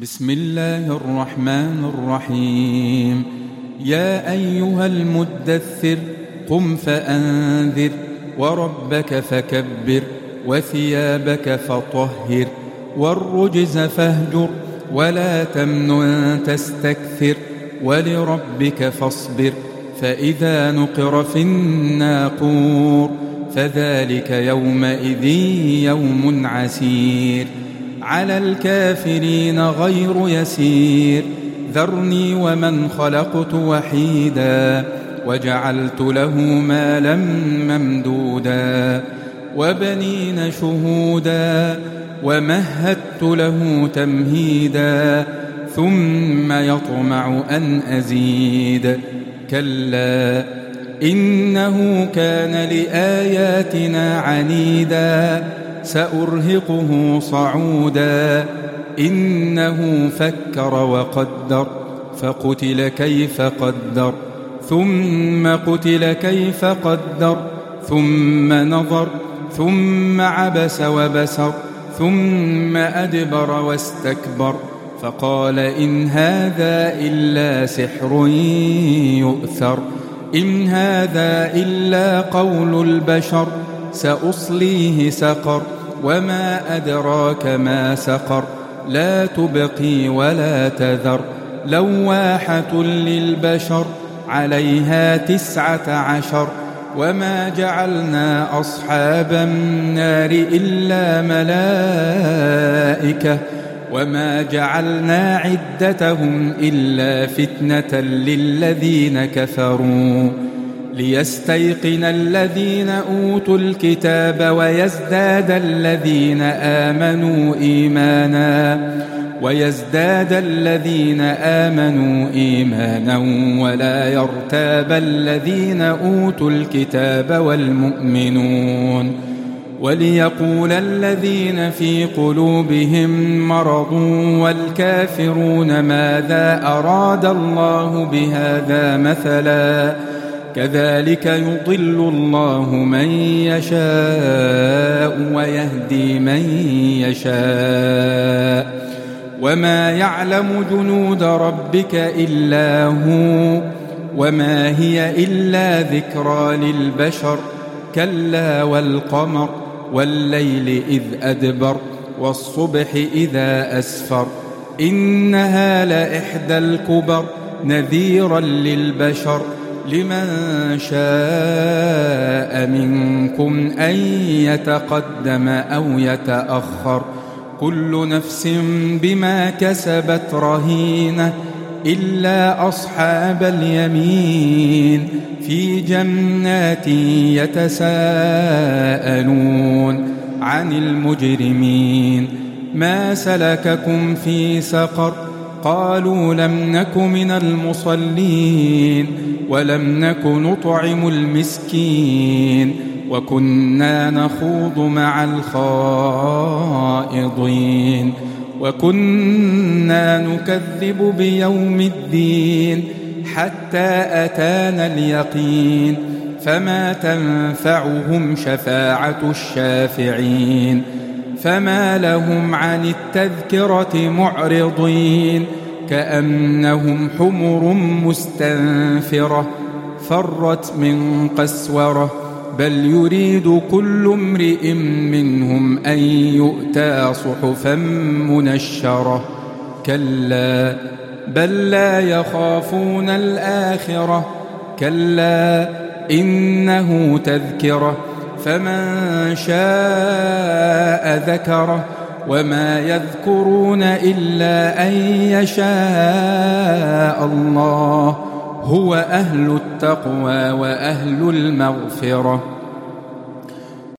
بسم الله الرحمن الرحيم. يا أيها المدثر قم فأنذر وربك فكبر وثيابك فطهر والرجز فاهجر ولا تمنن تستكثر ولربك فاصبر فإذا نقر في الناقور فذلك يومئذ يوم عسير على الكافرين غير يسير ذرني ومن خلقت وحيدا وجعلت له مالا ممدودا وبنين شهودا ومهدت له تمهيدا ثم يطمع أن أزيد كلا إنه كان لآياتنا عنيدا سأرهقه صعودا إنه فكر وقدر فقتل كيف قدر ثم قتل كيف قدر ثم نظر ثم عبس وبسر ثم أدبر واستكبر فقال إن هذا إلا سحر يؤثر إن هذا إلا قول البشر سأصليه سقر وما أدراك ما سقر لا تبقي ولا تذر لواحة للبشر عليها 19 وما جعلنا أصحاب النار إلا ملائكة وما جعلنا عدتهم إلا فتنة للذين كفروا ليستيقن الذين أوتوا الكتاب ويزداد الذين آمنوا إيمانا ولا يرتاب الذين أوتوا الكتاب والمؤمنون وليقول الذين في قلوبهم مرض والكافرون ماذا أراد الله بهذا مثلا كذلك يضل الله من يشاء ويهدي من يشاء وما يعلم جنود ربك إلا هو وما هي إلا ذكرى للبشر كلا والقمر والليل إذ أدبر والصبح إذا أسفر إنها لإحدى الكبر نذيرا للبشر لمن شاء منكم أن يتقدم أو يتأخر كل نفس بما كسبت رهينة إلا أصحاب اليمين في جنات يتساءلون عن المجرمين ما سلككم في سقر قالوا لم نك من المصلين ولم نك نطعم المسكين وكنا نخوض مع الخائضين وكنا نكذب بيوم الدين حتى أتانا اليقين فما تنفعهم شفاعة الشافعين فما لهم عن التذكرة معرضين كأنهم حمر مستنفرة فرت من قسورة بل يريد كل امرئ منهم أن يؤتى صحفا منشرة كلا بل لا يخافون الآخرة كلا إنه تذكرة فمن شاء ذكره وما يذكرون إلا أن يشاء الله هو أهل التقوى وأهل المغفرة